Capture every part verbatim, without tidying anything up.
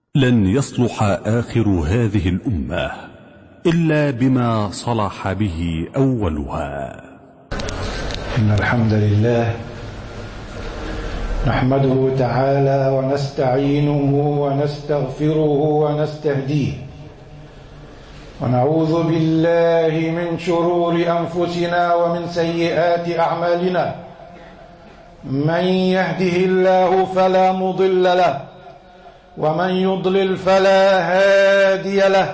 لن يصلح آخر هذه الأمة إلا بما صلح به أولها. إن الحمد لله نحمده تعالى ونستعينه ونستغفره ونستهديه، ونعوذ بالله من شرور أنفسنا ومن سيئات أعمالنا. من يهده الله فلا مضل له، ومن يضلل فلا هادي له.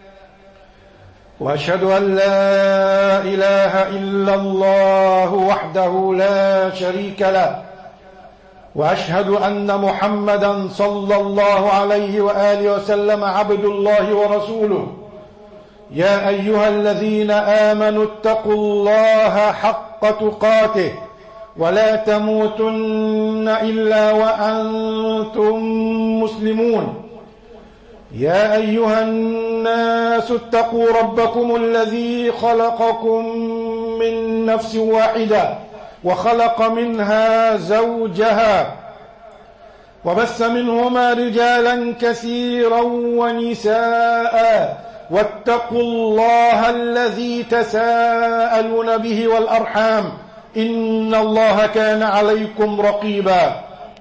وأشهد أن لا إله إلا الله وحده لا شريك له، وأشهد أن محمدا صلى الله عليه وآله وسلم عبد الله ورسوله. يا أيها الذين آمنوا اتقوا الله حق تقاته ولا تموتن إلا وأنتم مسلمون. يا أيها الناس اتقوا ربكم الذي خلقكم من نفس واحدة وخلق منها زوجها وبث منهما رجالا كثيرا ونساء، واتقوا الله الذي تساءلون به والأرحام إن الله كان عليكم رقيبا.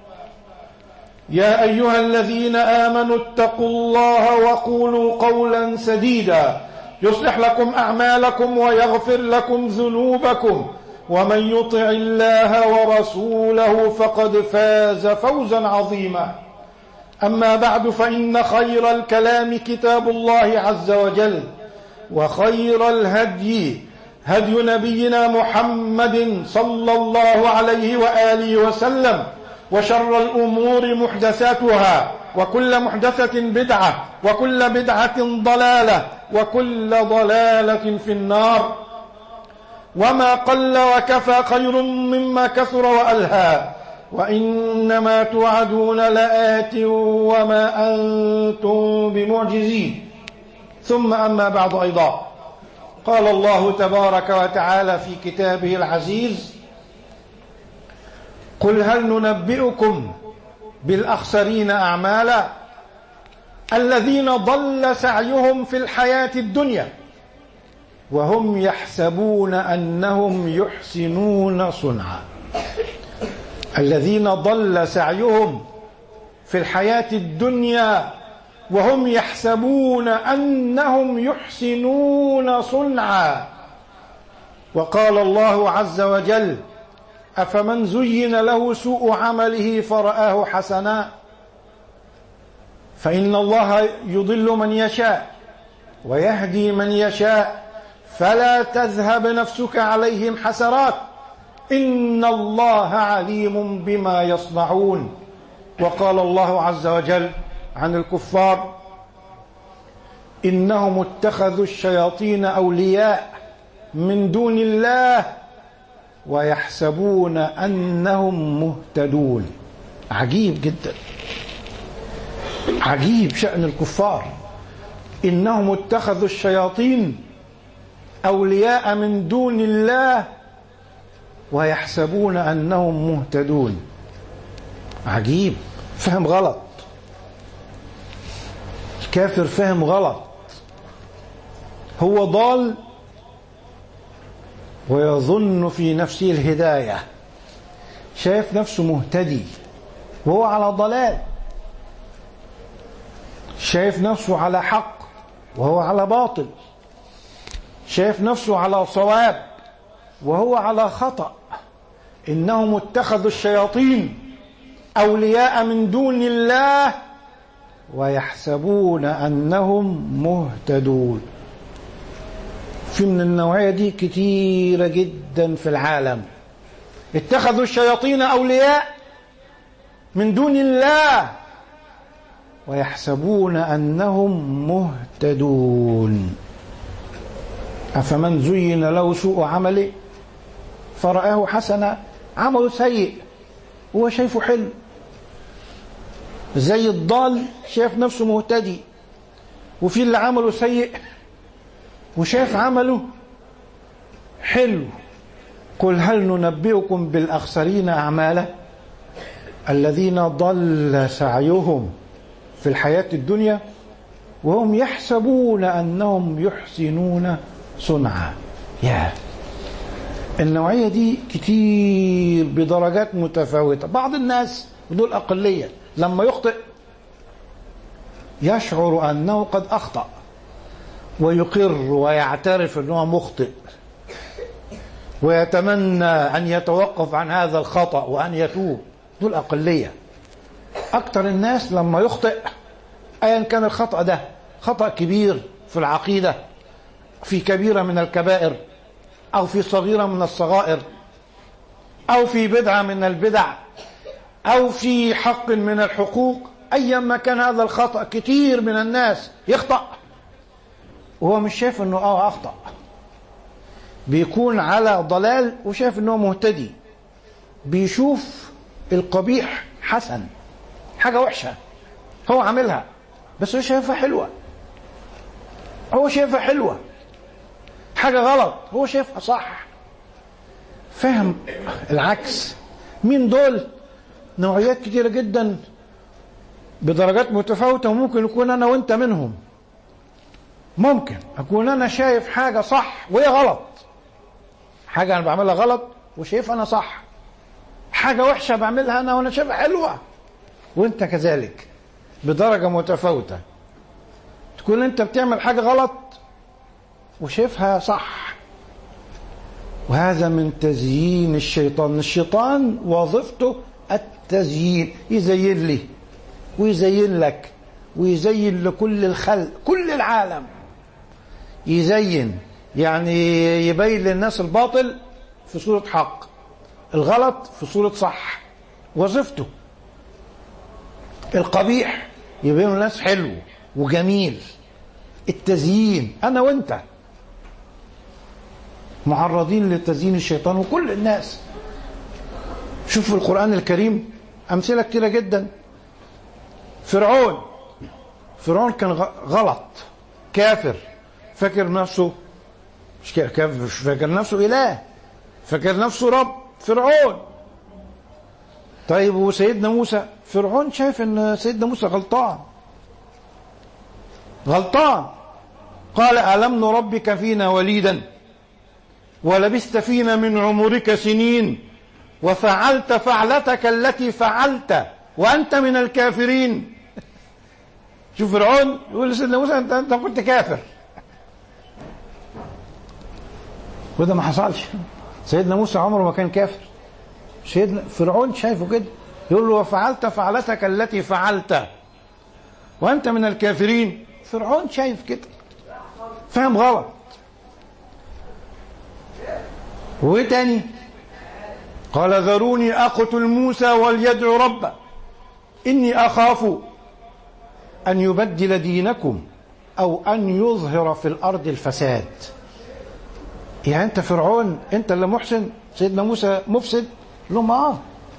يا أيها الذين آمنوا اتقوا الله وقولوا قولا سديدا يصلح لكم أعمالكم ويغفر لكم ذنوبكم، ومن يطع الله ورسوله فقد فاز فوزا عظيما. أما بعد، فإن خير الكلام كتاب الله عز وجل، وخير الهدي هدي نبينا محمد صلى الله عليه وآله وسلم، وشر الأمور محدثاتها، وكل محدثة بدعة، وكل بدعة ضلالة، وكل ضلالة في النار. وما قل وكفى خير مما كثر وألهى، وإنما توعدون لآت وما أنتم بمعجزين. ثم أما بعد أيضا، قال الله تبارك وتعالى في كتابه العزيز: قل هل ننبئكم بالأخسرين أعمالا الذين ضل سعيهم في الحياة الدنيا وهم يحسبون أنهم يحسنون صنعا. الذين ضل سعيهم في الحياة الدنيا وهم يحسبون أنهم يحسنون صنعا. وقال الله عز وجل: أفمن زين له سوء عمله فرآه حسنا فإن الله يضل من يشاء ويهدي من يشاء فلا تذهب نفسك عليهم حسرات إن الله عليم بما يصنعون. وقال الله عز وجل عن الكفار: إنهم اتخذوا الشياطين أولياء من دون الله ويحسبون أنهم مهتدون. عجيب جدا، عجيب شأن الكفار. إنهم اتخذوا الشياطين أولياء من دون الله ويحسبون أنهم مهتدون. عجيب، فهم غلط، الكافر فهم غلط، هو ضال ويظن في نفسه الهداية، شايف نفسه مهتدي وهو على ضلال، شايف نفسه على حق وهو على باطل، شايف نفسه على صواب وهو على خطأ. إنهم اتخذوا الشياطين أولياء من دون الله ويحسبون أنهم مهتدون. في من النوعية دي كتيرة جدا في العالم. اتخذوا الشياطين أولياء من دون الله ويحسبون أنهم مهتدون. أفمن زين له سوء عمله فرآه حسنا، عمله سيء هو شايفه حلو، زي الضال شايف نفسه مهتدي، وفي اللي عمله سيء وشايف عمله حلو. قل هل ننبئكم بالأخسرين أعمالا الذين ضل سعيهم في الحياة الدنيا وهم يحسبون أنهم يحسنون صنعا. يا النوعية دي كتير بدرجات متفاوتة. بعض الناس ودول أقلية لما يخطئ يشعر أنه قد أخطأ ويقر ويعترف أنه مخطئ ويتمنى أن يتوقف عن هذا الخطأ وأن يتوب. دول أقلية. أكثر الناس لما يخطئ أيا كان الخطأ ده خطأ كبير في العقيدة، في كبيرة من الكبائر، أو في صغيرة من الصغائر، أو في بدعة من البدع، أو في حق من الحقوق، أيا ما كان هذا الخطأ كتير من الناس يخطأ وهو مش شايف أنه آه أخطأ، بيكون على ضلال وشايف أنه مهتدي، بيشوف القبيح حسن، حاجة وحشة هو عاملها بس هو شايفها حلوة، هو شايفها حلوة، حاجة غلط هو شايفها صح. فهم العكس. مين دول؟ نوعيات كتيرة جدا بدرجات متفاوتة، وممكن يكون أنا وأنت منهم. ممكن أكون أنا شايف حاجة صح وهي غلط، حاجة أنا بعملها غلط وشايف أنا صح، حاجة وحشة بعملها أنا وأنا شايفها حلوة، وأنت كذلك بدرجة متفاوتة. تكون أنت بتعمل حاجة غلط وشايفها صح، وهذا من تزيين الشيطان. الشيطان وظيفته التزيين، يزين لي ويزين لك ويزين لكل الخلق، كل العالم يزين، يعني يبين للناس الباطل في صورة حق، الغلط في صورة صح، وظيفته. القبيح يبين للناس حلو وجميل. التزيين. أنا وأنت معرضين لتزيين الشيطان وكل الناس. شوف في القرآن الكريم أمثلة كتيرة جدا. فرعون فرعون كان غلط، كافر، فاكر نفسه مش كافر، فاكر نفسه إله، فاكر نفسه رب. فرعون. طيب وسيدنا موسى؟ فرعون شايف ان سيدنا موسى غلطان غلطان قال ألم نربك فينا وليدا ولبست فينا من عمرك سنين وفعلت فعلتك التي فعلت وأنت من الكافرين. شوف فرعون يقول لسيدنا موسى أنت, أنت كنت كافر، وده ما حصلش. سيدنا موسى عمره ما كان كافر. سيدنا فرعون شايفه كده، يقول له وفعلت فعلتك التي فعلت وأنت من الكافرين. فرعون شايف كده، فهم غلط. وايه تاني؟ قال ذروني أقتل موسى وليدعو ربه إني أخاف أن يبدل دينكم أو أن يظهر في الأرض الفساد. يعني أنت فرعون أنت اللي محسن، سيدنا موسى مفسد؟ لهم آه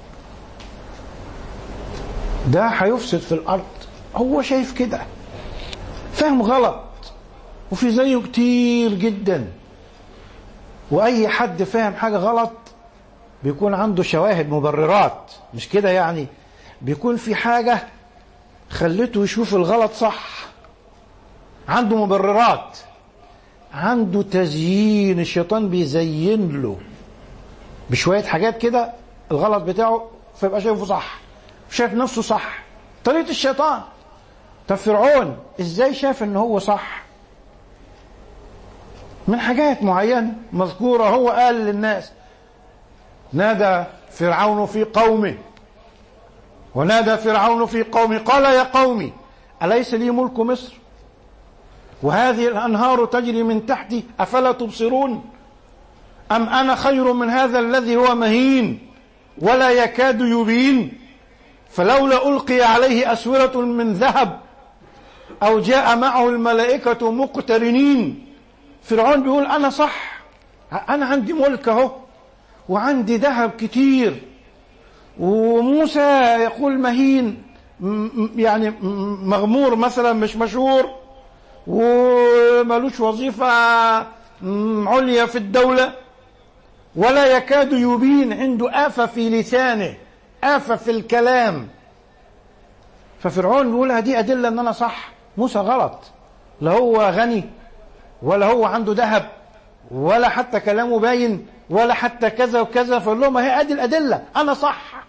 ده هيفسد في الأرض. هو شايف كده، فهم غلط. وفي زيه كتير جدا. وأي حد فاهم حاجة غلط بيكون عنده شواهد مبررات، مش كده يعني، بيكون في حاجة خلته يشوف الغلط صح، عنده مبررات، عنده تزيين. الشيطان بيزين له بشوية حاجات كده الغلط بتاعه، فيبقى شايفه صح، شايف نفسه صح. طريقة الشيطان. طب فرعون ازاي شاف ان هو صح؟ من حاجات معينة مذكورة. هو قال للناس نادى فرعون في قومه ونادى فرعون في قومه قال يا قومي أليس لي ملك مصر وهذه الأنهار تجري من تحتي أفلا تبصرون أم أنا خير من هذا الذي هو مهين ولا يكاد يبين فلولا ألقي عليه أسورة من ذهب أو جاء معه الملائكة مقترنين. فرعون بيقول أنا صح، أنا عندي ملك اهو وعندي ذهب كتير، وموسى يقول مهين، يعني مغمور مثلا، مش مشهور ومالوش وظيفة عليا في الدولة، ولا يكاد يبين، عنده آفة في لسانه، آفة في الكلام. ففرعون بيقولها دي أدلة أن أنا صح. موسى غلط، لا هو غني ولا هو عنده ذهب ولا حتى كلامه باين ولا حتى كذا وكذا، فقال لهم هي ادي الادله، انا صح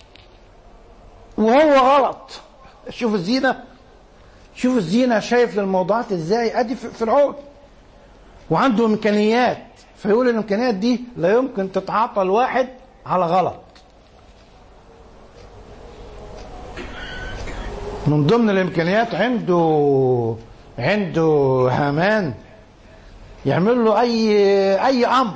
وهو غلط. شوف الزينه، شوف الزينه، شايف للموضوعات ازاي. ادي فرعون وعنده امكانيات، فيقول الامكانيات دي لا يمكن تتعاطى الواحد على غلط. من ضمن الامكانيات عنده عنده هامان يعمل له اي اي امر.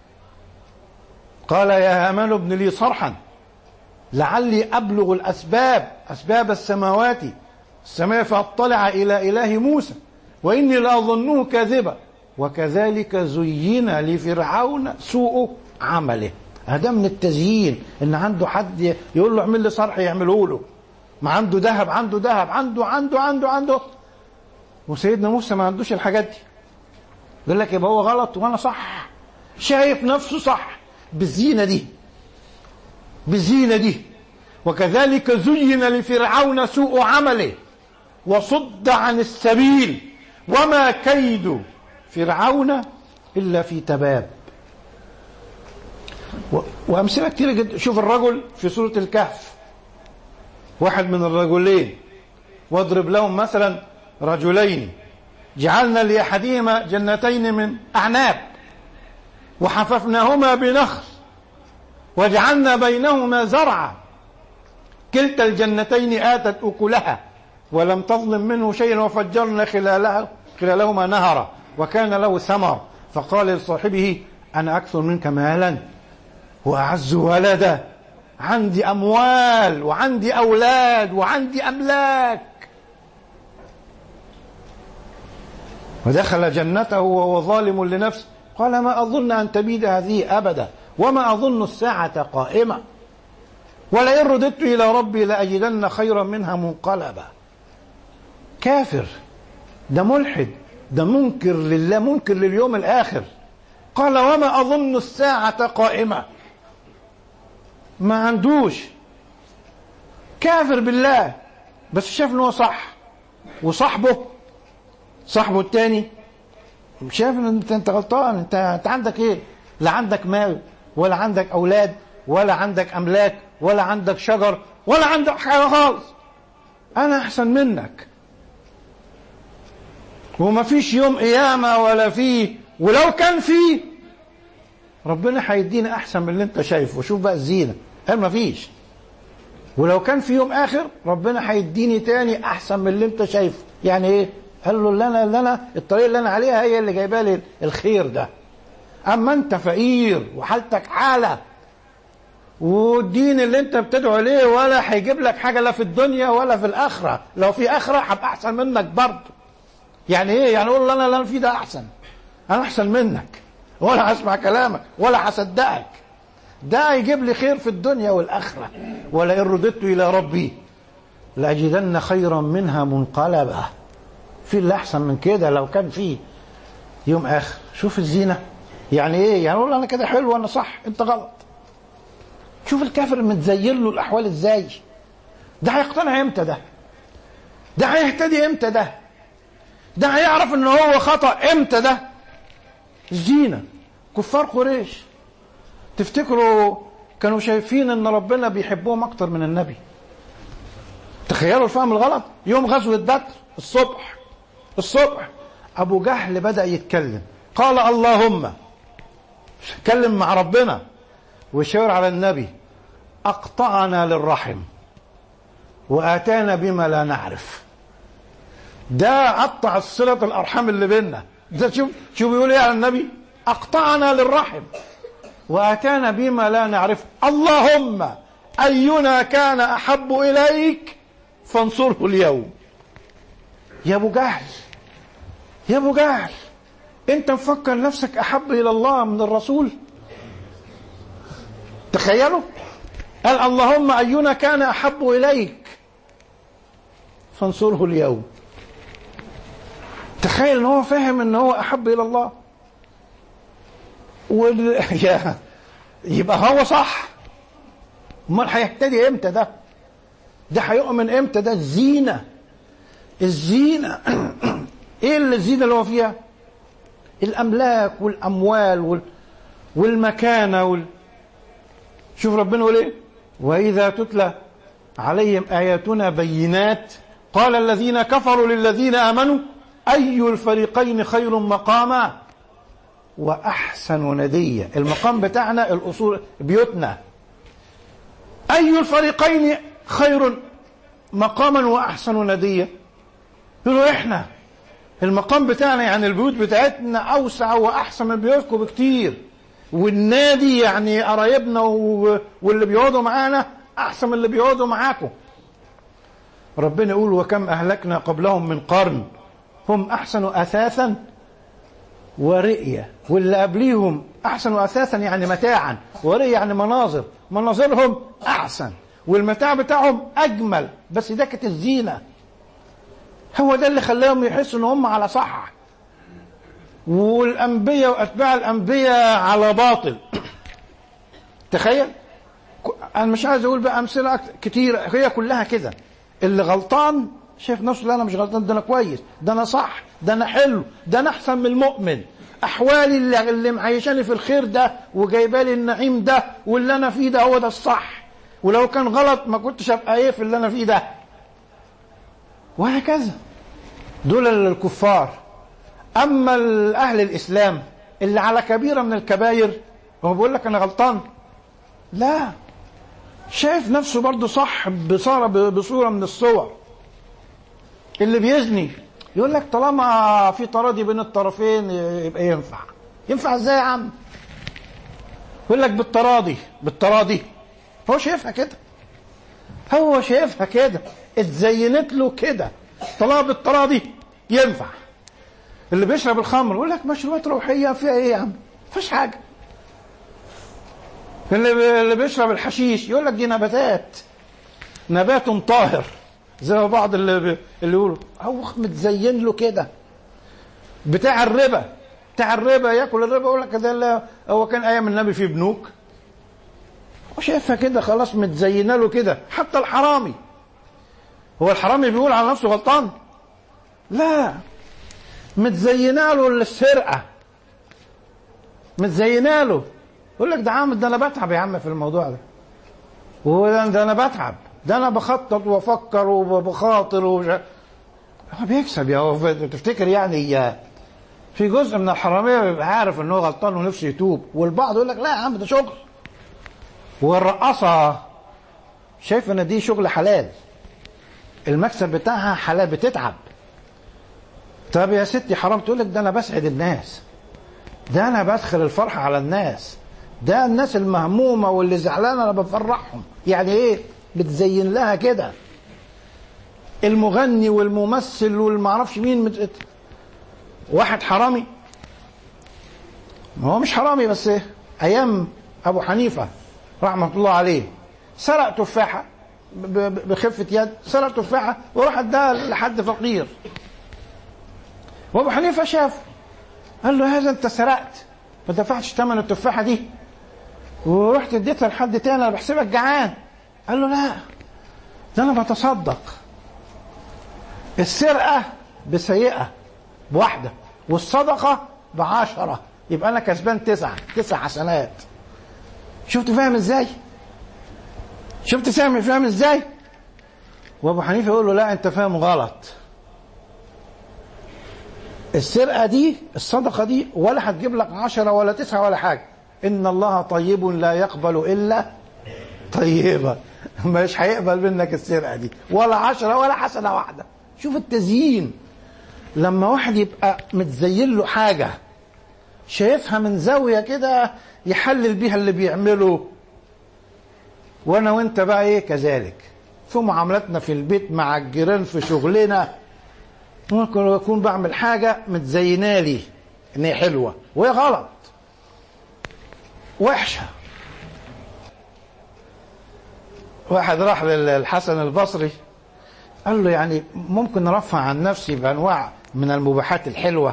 قال يا هامان ابن لي صرحا لعلي ابلغ الاسباب اسباب السماوات السماء فاطلع الى اله موسى واني لاظنه كاذبا وكذلك زين لفرعون سوء عمله. هذا من التزيين، ان عنده حد يقول له اعمل لي صرح يعمله له، ما عنده ذهب عنده ذهب عنده عنده عنده عنده وسيدنا موسى ما عندوش الحاجات دي. يقول لك يبقى هو غلط وانا صح، شايف نفسه صح بالزينه دي بالزينه دي. وكذلك زين لفرعون سوء عمله وصد عن السبيل وما كيد فرعون الا في تباب. وامثله كتير جدا. شوف الرجل في سوره الكهف، واحد من الرجلين، واضرب لهم مثلا رجلين جعلنا لأحدهما جنتين من أعناب وحففناهما بنخل وجعلنا بينهما زرعا كلتا الجنتين آتت أكلها ولم تظلم منه شيئا وفجرنا خلالها خلالهما نهرا وكان له ثمر فقال لصاحبه أنا أكثر منك مالا وأعز ولدا، عندي أموال وعندي أولاد وعندي أملاك. ودخل جنته وهو ظالم لنفسه قال ما أظن أن تبيد هذه أبدا وما أظن الساعة قائمة ولئن رددت إلى ربي لأجدن خيرا منها منقلبا. كافر، ده ملحد، ده منكر لله، منكر لليوم الآخر. قال وما أظن الساعة قائمة، ما عندوش، كافر بالله، بس شاف انه صح. وصاحبه صاحبه التاني شايف ان انت انت غلطان، انت انت عندك ايه؟ لا عندك مال ولا عندك اولاد ولا عندك املاك ولا عندك شجر ولا عندك حاجه خالص، انا احسن منك وما فيش يوم قيامه ولا فيه، ولو كان فيه ربنا هيدينا احسن من اللي انت شايفه. شوف بقى الزينه، قال ما فيش، ولو كان في يوم اخر ربنا هيديني تاني احسن من اللي انت شايفه. يعني ايه؟ قال له اللي انا اللي انا الطريقه اللي انا عليها هي اللي جايبه لي الخير ده. اما انت فقير وحالتك حاله والدين اللي انت بتدعو ليه ولا هيجيب لك حاجه لا في الدنيا ولا في الاخره، لو في اخره هبقى احسن منك برضه. يعني ايه؟ يعني اقول انا اللي انا فيه ده احسن، انا احسن منك ولا هسمع كلامك ولا هصدقك، ده يجيب لي خير في الدنيا والاخره. ولئن رددت الى ربي لاجدن خيرا منها منقلبا. في اللي احسن من كده لو كان فيه يوم اخر. شوف الزينه يعني ايه؟ يعني اقول انا كده حلو وانا صح انت غلط. شوف الكافر متزين له الاحوال ازاي. ده هيقتنع امتى؟ ده ده هيهتدي امتى؟ ده ده هيعرف ان هو خطأ امتى؟ ده الزينه. كفار قريش تفتكروا كانوا شايفين ان ربنا بيحبهم اكتر من النبي؟ تخيلوا الفهم الغلط. يوم غزوة بدر الصبح الصبح ابو جهل بدأ يتكلم، قال اللهم، اتكلم مع ربنا ويشاور على النبي، اقطعنا للرحم واتانا بما لا نعرف. ده قطع الصلة الارحام اللي بيننا. ده شوف شوف بيقول ايه على النبي، اقطعنا للرحم واتانا بما لا نعرف. اللهم اينا كان احب اليك فانصره اليوم. يا ابو جهل، يا ابو جهل، انت مفكر نفسك احب الى الله من الرسول؟ تخيلوا، قال اللهم اينا كان احب اليك فانصره اليوم. تخيل ان هو فاهم ان هو احب الى الله وال... يبقى هو صح. امال هيهتدي امتى ده؟ ده هيؤمن امتى؟ ده الزينة، الزينة. ايه اللي الزينة اللي هو فيها؟ الاملاك والاموال وال... والمكانة وال... شوف ربنا يقول ايه؟ واذا تتلى عليهم اياتنا بينات قال الذين كفروا للذين امنوا اي الفريقين خير مقاما واحسن نديا. المقام بتاعنا الاصول بيوتنا. اي الفريقين خير مقاما واحسن نديا. يقولوا احنا المقام بتاعنا يعني البيوت بتاعتنا اوسع واحسن من بيوتكم بكتير، والنادي يعني قرايبنا واللي بيقعدوا معانا احسن من اللي بيقعدوا معاكم. ربنا يقول وكم اهلكنا قبلهم من قرن هم احسن اثاثا ورئيا، واللي قبليهم احسن اثاثا يعني متاعا، ورئيا يعني مناظر، مناظرهم احسن والمتاع بتاعهم اجمل. بس ده كانت الزينه، هو ده اللي خلاهم يحسوا ان هم على صح، والانبياء واتباع الانبياء على باطل. تخيل، انا مش عايز اقول بقى امثله كتير، هي كلها كده. اللي غلطان شايف نفسه لا انا مش غلطان، ده انا كويس، ده انا صح، ده انا حلو، ده انا احسن من المؤمن، احوالي اللي, اللي معيشاني في الخير ده وجايبالي النعيم ده واللي انا فيه ده هو ده الصح، ولو كان غلط ما كنتش ابقى ايه في اللي انا فيه ده، وهكذا. دول الكفار. اما اهل الاسلام اللي على كبيره من الكباير هو بيقول لك انا غلطان؟ لا، شايف نفسه برضه صح بصوره بصوره من الصور. اللي بيزني يقول لك طالما في تراضي بين الطرفين يبقى ينفع. ينفع ازاي يا عم؟ يقول لك بالتراضي. بالتراضي هو شايفها كده، هو شايفها كده، اتزينت له كده، طالما بالتراضي ينفع. اللي بيشرب الخمر يقول لك مشروبات روحيه فيها ايه يا عم؟ مفيش حاجه. اللي اللي بيشرب الحشيش يقول لك دي نباتات، نبات طاهر، زي ما بعض اللي بي... اللي يقولوا هو متزين له كده. بتاع الربا، بتاع الربا ياكل الربا يقول لك ده هو كان ايام النبي في بنوك، وشايفها كده خلاص متزينه له كده. حتى الحرامي، هو الحرامي بيقول على نفسه غلطان؟ لا، متزينه له السرقه، متزينه له. يقول لك ده عامل ده انا بتعب يا عم في الموضوع ده، وده ده انا بتعب، ده انا بخطط وافكر وبخاطر ومش هو بيكسب. يا هو تفتكر يعني في جزء من الحراميه بيبقى عارف ان هو غلطان ونفسه يتوب، والبعض يقول لك لا يا عم ده شغل. والرقاصه شايف ان دي شغل حلال، المكسب بتاعها حلال، بتتعب. طب يا ستي حرام؟ تقول لك ده انا بسعد الناس، ده انا بدخل الفرحه على الناس، ده الناس المهمومه واللي زعلانه انا بفرحهم. يعني ايه؟ بتزين لها كده. المغني والممثل والمعرفش مين مت... واحد حرامي، ما هو مش حرامي بس إيه؟ ايام ابو حنيفه رحمه الله عليه سرق تفاحه بخفه يد، سرق تفاحه وراح اداها لحد فقير، وابو حنيفه شاف قال له هذا انت سرقت، ما دفعتش ثمن التفاحه دي ورحت اديتها لحد تاني، انا بحسبك جعان. قال له لا، ده انا بتصدق. السرقه بسيئه بواحده والصدقه بعشره، يبقى انا كسبان تسعه، تسع حسنات. شفت فاهم ازاي؟ شفت سامي فاهم ازاي؟ وابو حنيفه يقول له لا انت فاهم غلط، السرقه دي الصدقه دي ولا هتجيب لك عشره ولا تسعه ولا حاجه. ان الله طيب لا يقبل الا طيبا، مش هيقبل منك السرقه دي ولا عشره ولا حسنه واحده. شوف التزيين، لما واحد يبقى متزين له حاجه شايفها من زاويه كده يحلل بيها اللي بيعمله. وانا وانت بقى ايه كذلك في معاملاتنا في البيت مع الجيران في شغلنا، ممكن اكون بعمل حاجه متزينه لي ان هي حلوه وهي غلط وحشه. واحد راح للحسن البصري قال له يعني ممكن نرفع عن نفسي بانواع من المباحات الحلوه؟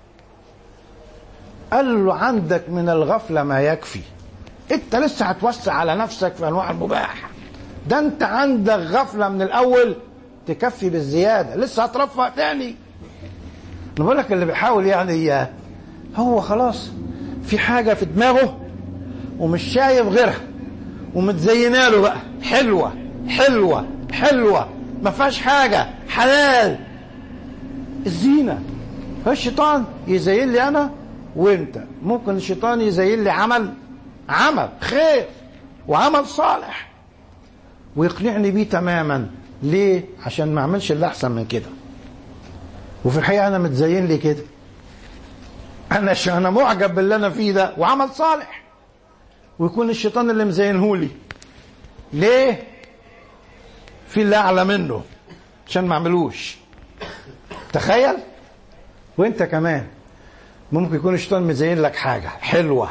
قال له عندك من الغفله ما يكفي، انت لسه هتوسع على نفسك في انواع المباح؟ ده انت عندك غفلة من الاول تكفي بالزيادة، لسه هترفع تاني. انا بقول لك اللي بيحاول يعني هو خلاص في حاجة في دماغه ومش شايف غيرها ومتزينه له بقى، حلوة حلوة حلوة ما فيهاش حاجة، حلال. الزينة. فالشيطان يزين لي انا وانت، ممكن الشيطان يزين لي عمل عمل خير وعمل صالح ويقنعني بيه تماما. ليه؟ عشان ما اعملش اللي احسن من كده. وفي الحقيقة انا متزين لي كده، انا ش... انا معجب باللي انا فيه ده وعمل صالح، ويكون الشيطان اللي مزينه لي. ليه؟ في اللي اعلى منه عشان ما اعملوش. تخيل. وانت كمان ممكن يكون الشيطان مزين لك حاجة حلوة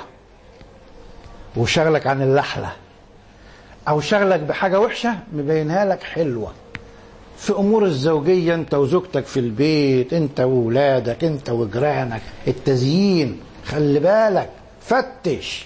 وشغلك عن اللحلة، او شغلك بحاجة وحشة مبينها لك حلوة. في امور الزوجية انت وزوجتك في البيت، انت وولادك، انت وجيرانك، التزيين. خلي بالك، فتش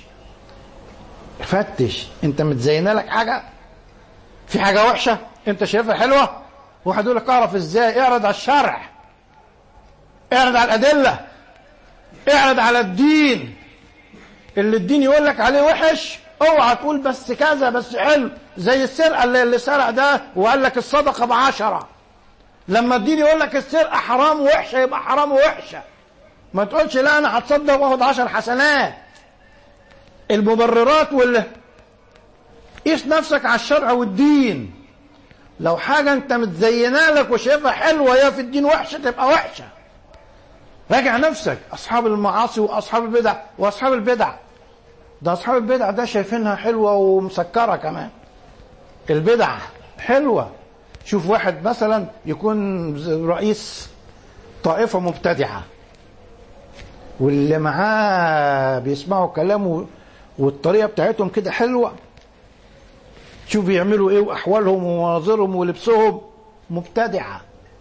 فتش انت متزينه لك حاجة، في حاجة وحشة انت شايفها حلوة. واحد يقول لك اعرف ازاي؟ اعرض على الشرع، اعرض على الادلة، اعرض على الدين. اللي الدين يقول لك عليه وحش اوعى تقول بس كذا بس حلو. زي السرقة اللي, اللي سرق ده وقال لك الصدقة بعشرة، لما الدين يقول لك السرقة حرام وحشة يبقى حرام وحشة. ما تقولش لا انا هتصدق واخد عشر حسنات. المبررات واللي قيس نفسك على الشرع والدين. لو حاجة انت متزينه لك وشايفها حلوة يا في الدين وحشة تبقى وحشة. راجع نفسك. اصحاب المعاصي واصحاب البدع واصحاب البدع ده اصحاب البدع ده شايفينها حلوة ومسكرة كمان. البدع حلوة. شوف واحد مثلا يكون رئيس طائفة مبتدعة واللي معاه بيسمعوا كلامه والطريقة بتاعتهم كده حلوة، شوف بيعملوا ايه واحوالهم ومناظرهم ولبسهم مبتدعة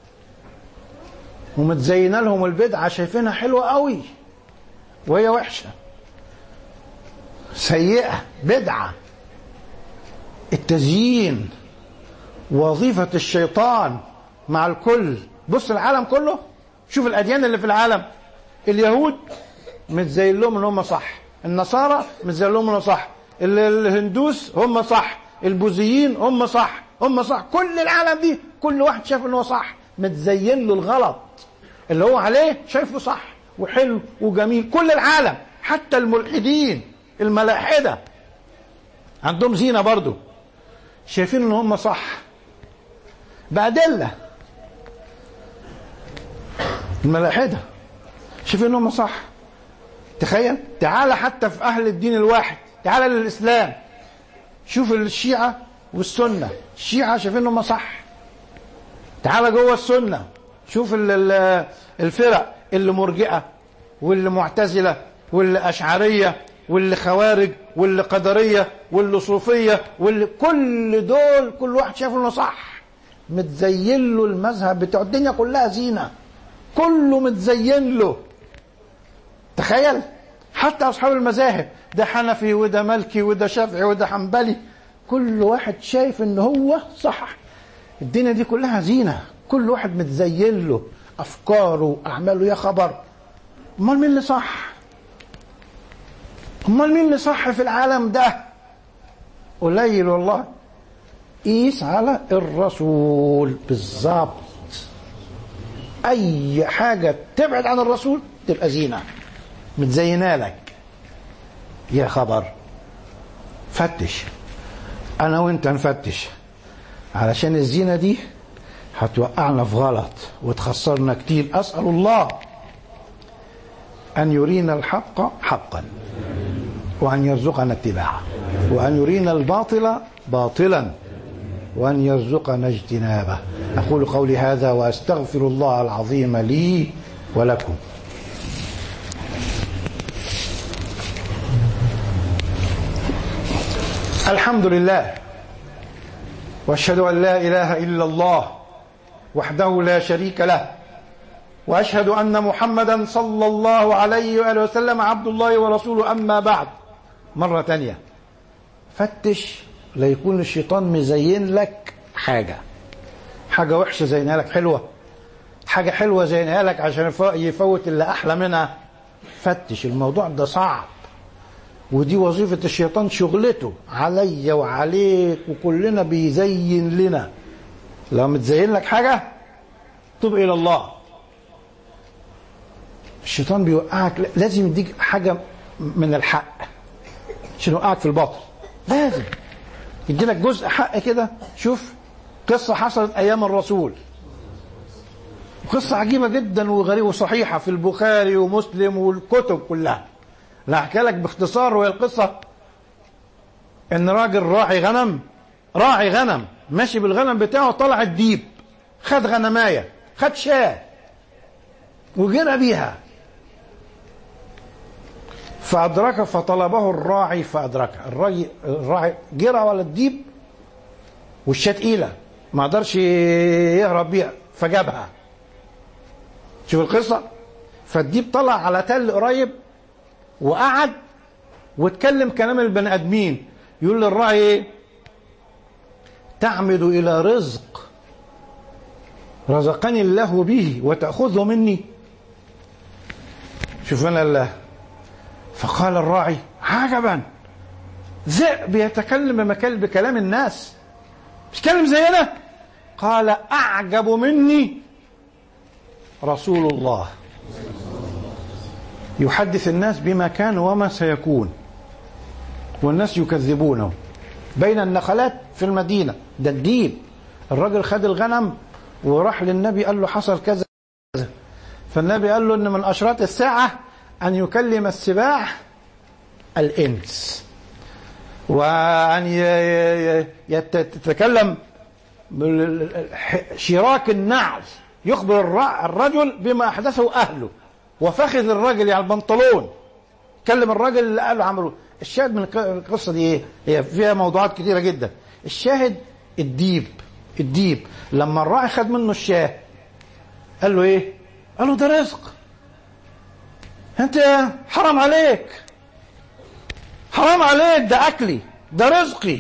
ومتزينه لهم البدعة شايفينها حلوة قوي وهي وحشة سيئة بدعة. التزيين وظيفة الشيطان مع الكل. بص العالم كله، شوف الأديان اللي في العالم. اليهود متزين لهم ان هم صح، النصارى متزين لهم انهم صح، الهندوس هم صح، البوذيين هم صح هم صح. كل العالم دي كل واحد شايف انه صح، متزين له الغلط اللي هو عليه شايفه صح وحلو وجميل. كل العالم حتى الملحدين الملاحدة عندهم زينة برضو، شايفين ان هم صح بأدلة. الملاحدة شايفين ان هم صح. تخيل. تعال حتى في اهل الدين الواحد، تعال للاسلام، شوف الشيعة والسنة. الشيعة شايفين ان هم صح. تعال جوه السنة شوف الفرق اللي مرجئة واللي معتزلة واللي اشعرية واللي خوارج واللي قدرية واللي صوفية واللي كل دول كل واحد شايف انه صح، متزين له المذهب بتاع الدنيا كلها زينة، كله متزين له. تخيل. حتى اصحاب المذاهب، ده حنفي وده مالكي وده شافعي وده حنبلي، كل واحد شايف ان هو صح. الدنيا دي كلها زينة، كل واحد متزين له افكاره واعماله. يا خبر، امال مين اللي صح؟ امال مين اللي صح في العالم ده؟ قليل والله. قيس على الرسول بالظبط. اي حاجة تبعد عن الرسول تبقى زينة متزينه لك. يا خبر. فتش. انا وانت نفتش، علشان الزينة دي هتوقعنا في غلط وتخسرنا كتير. اسأل الله ان يرينا الحق حقا وان يرزقنا اتباعه، وان يرينا الباطل باطلا وان يرزقنا اجتنابه. اقول قولي هذا واستغفر الله العظيم لي ولكم. الحمد لله، واشهد ان لا اله الا الله وحده لا شريك له، واشهد ان محمدا صلى الله عليه واله وسلم عبد الله ورسوله. اما بعد، مره تانية فتش لا يكون الشيطان مزين لك حاجة حاجة وحشة زينها لك حلوة، حاجة حلوة زينها لك عشان يفوت اللي أحلى منها. فتش، الموضوع ده صعب، ودي وظيفة الشيطان، شغلته عليا وعليك وكلنا بيزين لنا. لو متزين لك حاجة توب إلى الله. الشيطان بيوقعك، لازم يديك حاجة من الحق عشان يوقعك في الباطل، لازم يدي لك جزء حق كده. شوف قصة حصلت أيام الرسول، قصة عجيبة جدا وغريبة وصحيحة في البخاري ومسلم والكتب كلها. لا أحكي لك باختصار، وهي القصة إن راجل راعي غنم، راعي غنم ماشي بالغنم بتاعه، طلع الديب خد غنماية، خد شاة وجرى بيها، فأدركه فطلبه الراعي فأدركه. الراعي الراعي جرى ولا الديب والشاة تقيلة ما قدرش يهرب بيها فجابها. شوف القصة. فالديب طلع على تل قريب وقعد واتكلم كلام البني ادمين، يقول للراعي ايه؟ تعمد الى رزق رزقني الله به وتأخذه مني. شوف انا الله. فقال الراعي عجبا، ذئب يتكلم بكلام الناس، بيتكلم زينا. قال اعجب مني رسول الله يحدث الناس بما كان وما سيكون والناس يكذبونه بين النخلات في المدينة. ده الديب. الرجل خد الغنم وراح للنبي قال له حصل كذا، فالنبي قال له ان من اشراط الساعة ان يكلم السباع الانس، وان يتكلم شراك النعل، يخبر الرجل بما احدثه اهله، وفخذ الرجل يعني البنطلون، كلم الرجل اللي قال له عمله. الشاهد من القصه دي ايه؟ هي فيها موضوعات كتيره جدا. الشاهد الديب. الديب لما الراعي خد منه الشاه قال له ايه؟ قال له ده رزق، انت حرام عليك، حرام عليك، ده اكلي، ده رزقي،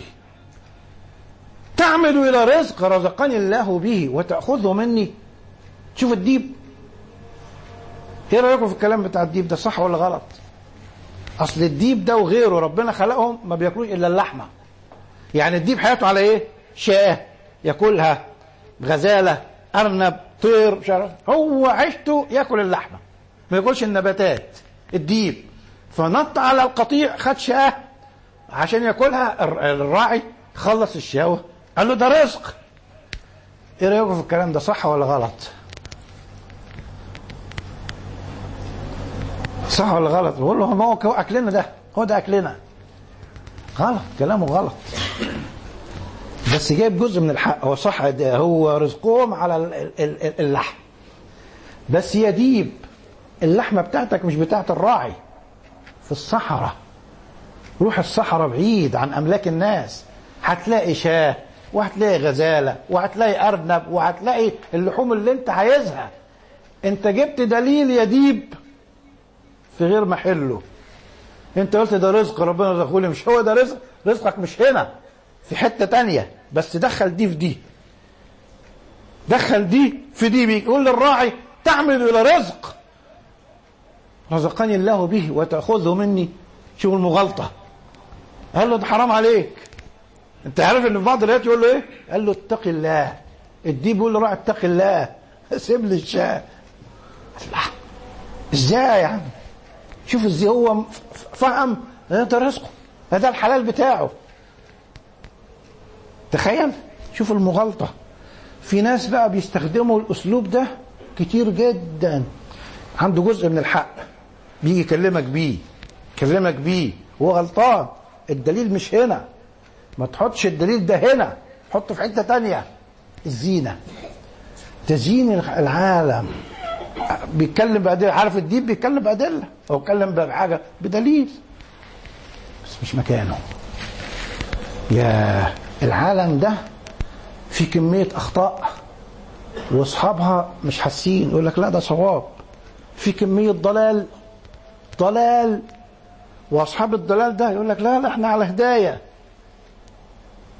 تعمد الى رزق رزقني الله به وتأخذه مني. شوف الديب. ايه رايكم في الكلام بتاع الديب ده؟ صح ولا غلط؟ اصل الديب ده وغيره ربنا خلقهم ما بياكلوش الا اللحمه. يعني الديب حياته على ايه؟ شاه ياكلها، غزاله، ارنب، طير، مش عارف، هو عيشته ياكل اللحمه، ما ياكلش النباتات. الديب فنط على القطيع، خد شاه عشان ياكلها. الراعي خلص الشاوه قال له ده رزق. ايه رايكم في الكلام ده؟ صح ولا غلط؟ صح ولا غلط؟ بقول له ما هو اكلنا، ده هو ده اكلنا. غلط، كلامه غلط، بس جايب جزء من الحق. هو صح، ده هو رزقهم على اللحم، بس يا ديب اللحمه بتاعتك مش بتاعت الراعي. في الصحراء، روح الصحراء بعيد عن املاك الناس، هتلاقي شاه وهتلاقي غزاله وهتلاقي ارنب وهتلاقي اللحوم اللي انت عايزها. انت جبت دليل يا ديب في غير محله. انت قلت ده رزق ربنا رزقه لي، مش هو ده رزق. رزقك مش هنا، في حته تانية، بس دخل دي في دي، دخل دي في دي. بيقول للراعي تعمد الى رزق رزقني الله به وتأخذه مني. شوف المغالطه. قال له ده حرام عليك. انت عارف ان في بعض الايات يقول له ايه؟ قال له اتق الله. الديب بيقول للراعي اتق الله، سيب لي الشاه. الله، ازاي يعني؟ شوف ازاي هو فهم ده رزقه، ده الحلال بتاعه. تخيل، شوف المغالطة. في ناس بقى بيستخدموا الاسلوب ده كتير جدا، عنده جزء من الحق بيجي يكلمك بيه، يكلمك بيه وهو غلطان. الدليل مش هنا، ما تحطش الدليل ده هنا، حطه في حتة تانية. الزينة، تزيين العالم. بيتكلم بأدلة. عارف الديب بيتكلم بأدلة، هو بيتكلم بحاجة بدليل، بس مش مكانه. يا العالم ده في كمية أخطاء وأصحابها مش حاسين، يقول لك لا ده صواب. في كمية ضلال، ضلال، وأصحاب الضلال ده يقول لك لا لا احنا على هداية.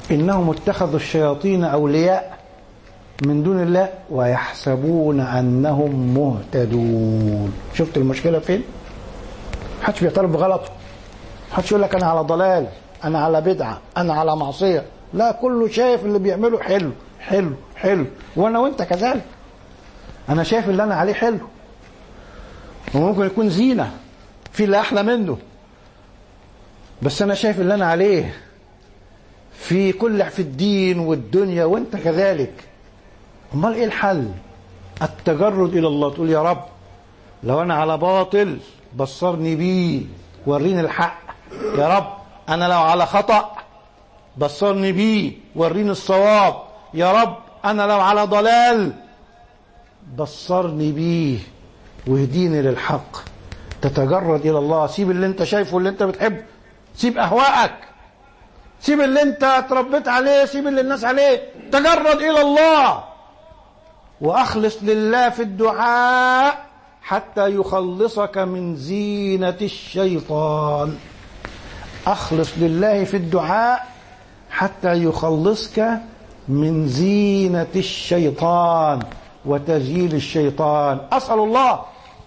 إنهم اتخذوا الشياطين أولياء من دون الله ويحسبون أنهم مهتدون. شفت المشكلة فين؟ محدش بيعترف بغلطه، محدش يقول لك أنا على ضلال، أنا على بدعة، أنا على معصية. لا، كله شايف اللي بيعمله حلو حلو حلو، وأنا وأنت كذلك. أنا شايف اللي أنا عليه حلو، وممكن يكون زينة في اللي أحلى منه، بس أنا شايف اللي أنا عليه في كل في الدين والدنيا، وأنت كذلك. أمال إيه الحل؟ التجرد إلى الله. تقول يا رب لو أنا على باطل بصرني بيه، وريني الحق. يا رب أنا لو على خطأ بصرني بيه، وريني الصواب. يا رب أنا لو على ضلال بصرني بيه واهديني للحق. تتجرد إلى الله. سيب اللي أنت شايفه واللي أنت بتحبه، سيب أهواءك، سيب اللي أنت اتربيت عليه، سيب اللي الناس عليه. تجرد إلى الله وأخلص لله في الدعاء حتى يخلصك من زينة الشيطان. أخلص لله في الدعاء حتى يخلصك من زينة الشيطان وتزييل الشيطان. أسأل الله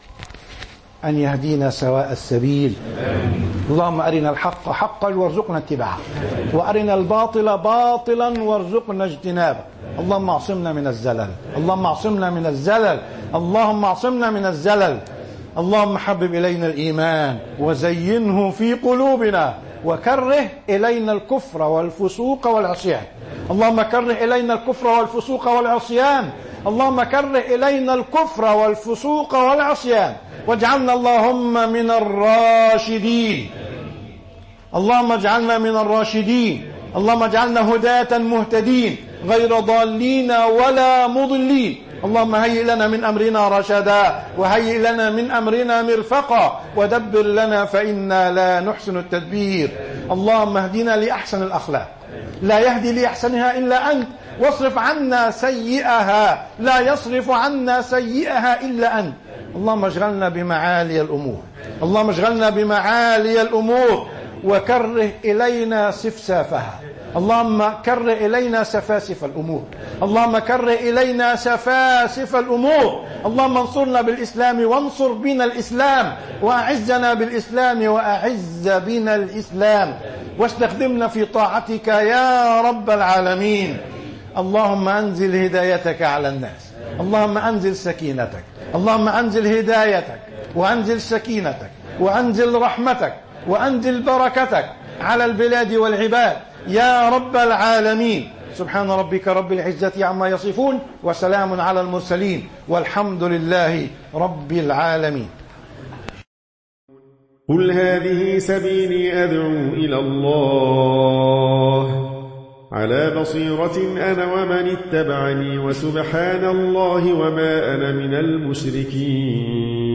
أن يهدينا سواء السبيل. اللهم أرنا الحق حقا وارزقنا اتباعه، وأرنا الباطل باطلا وارزقنا اجتنابه. اللهم اعصمنا من الزلل، اللهم اعصمنا من الزلل، اللهم اعصمنا من الزلل. اللهم حبب إلينا الإيمان وزينه في قلوبنا، وكره إلينا الكفر والفسوق والعصيان. اللهم كره إلينا الكفر والفسوق والعصيان. اللهم كره إلينا الكفر والفسوق والعصيان، واجعلنا اللهم من الراشدين. اللهم اجعلنا من الراشدين. اللهم اجعلنا هداة مهتدين غير ضالين ولا مضلين. اللهم هيئ لنا من أمرنا رشدا، وهيئ لنا من أمرنا مرفقا، ودبر لنا فإنا لا نحسن التدبير. اللهم اهدنا لأحسن الأخلاق، لا يهدي لأحسنها إلا أنت، واصرف عنا سيئها، لا يصرف عنا سيئها إلا أنت. اللهم اشغلنا بمعالي الأمور، اللهم اشغلنا بمعالي الأمور، وكره إلينا سفسافها. اللهم كره إلينا سفاسف الأمور، اللهم كره إلينا سفاسف الأمور. اللهم انصرنا بالإسلام وانصر بنا الإسلام، وأعزنا بالإسلام وأعز بنا الإسلام، واستخدمنا في طاعتك يا رب العالمين. اللهم أنزل هدايتك على الناس، اللهم أنزل سكينتك، اللهم أنزل هدايتك، وأنزل سكينتك، وأنزل رحمتك، وأنزل بركتك على البلاد والعباد يا رب العالمين. سبحان ربك رب العزة عما يصفون، وسلام على المرسلين، والحمد لله رب العالمين. قل هذه سبيلي أدعو إلى الله على بصيرة أنا ومن اتبعني، وسبحان الله وما أنا من المشركين.